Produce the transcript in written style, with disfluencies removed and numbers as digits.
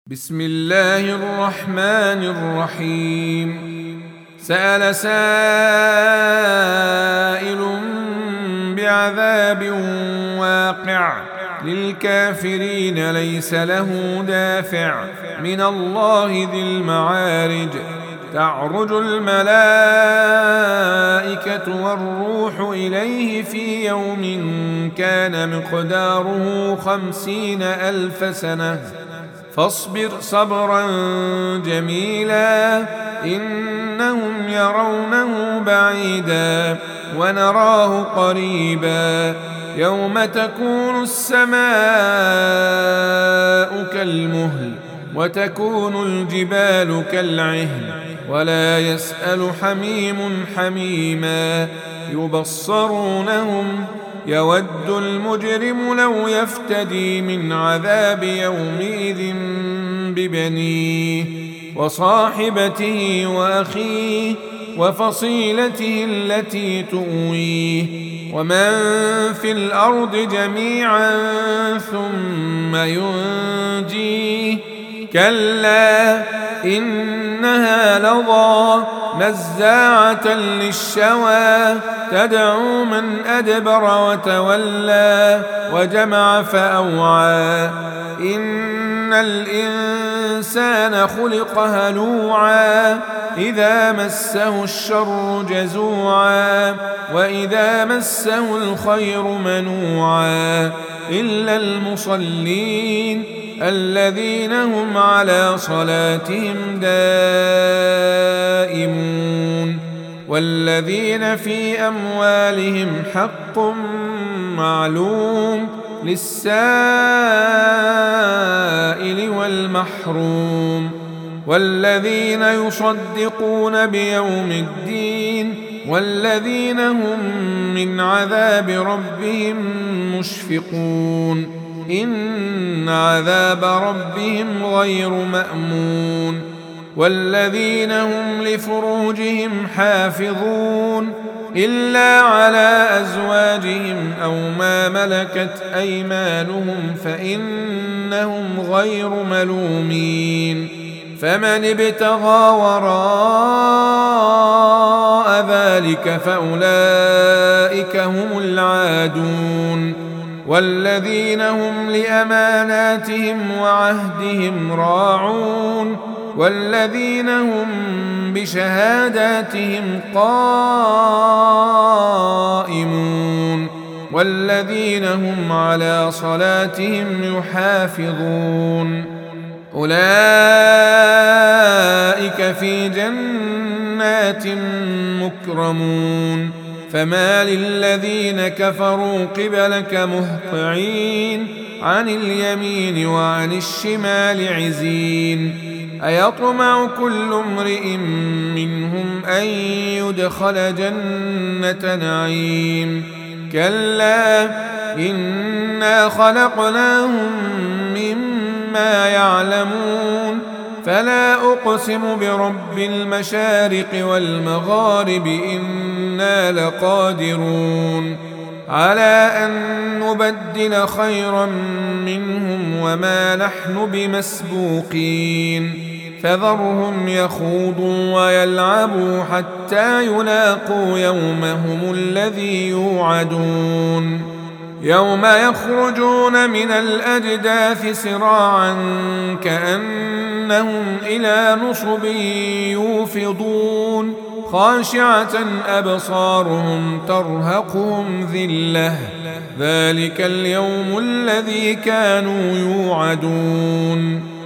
بسم الله الرحمن الرحيم. سأل سائل بعذاب واقع للكافرين ليس له دافع من الله ذي المعارج. تعرج الملائكة والروح إليه في يوم كان مقداره 50,000 سنة فاصبر صبرا جميلا إنهم يرونه بعيدا ونراه قريبا يوم تكون السماء كالمهل وتكون الجبال كالعهن ولا يسأل حميم حميما يبصرونهم يود المجرم لو يفتدي من عذاب يومئذ ببنيه وصاحبته وأخيه وفصيلته التي تؤويه ومن في الأرض جميعا ثم ينجيه كلا إنها لظى نزاعة للشوى تدعو من أدبر وتولى وجمع فأوعى إن الإنسان خلق هلوعا إذا مسه الشر جزوعا وإذا مسه الخير منوعا إلا المصلين الذين هم على صلاتهم دائمون والذين في أموالهم حق معلوم للسائل والمحروم والذين يصدقون بيوم الدين والذين هم من عذاب ربهم مشفقون إن عذاب ربهم غير مأمون والذين هم لفروجهم حافظون إلا على أزواجهم أو ما ملكت أيمانهم فإنهم غير ملومين فمن ابتغى وراء ذلك فأولئك هم العادون والذين هم لأماناتهم وعهدهم راعون والذين هم بشهاداتهم قائمون والذين هم على صلاتهم يحافظون أولئك في جنات مكرمون فما للذين كفروا قبلك مهطعين عن اليمين وعن الشمال عزين أيطمع كل امرئ منهم أن يدخل جنة نعيم كلا إنا خلقناهم مما يعلمون فلا أقسم برب المشارق والمغارب إنا لقادرون على أن نبدل خيرا منهم وما نحن بمسبوقين فذرهم يخوضوا ويلعبوا حتى يلاقوا يومهم الذي يوعدون يوم يخرجون من الأجداث سراعا كأنهم إلى نصب يوفضون خاشعة أبصارهم ترهقهم ذلة ذلك اليوم الذي كانوا يوعدون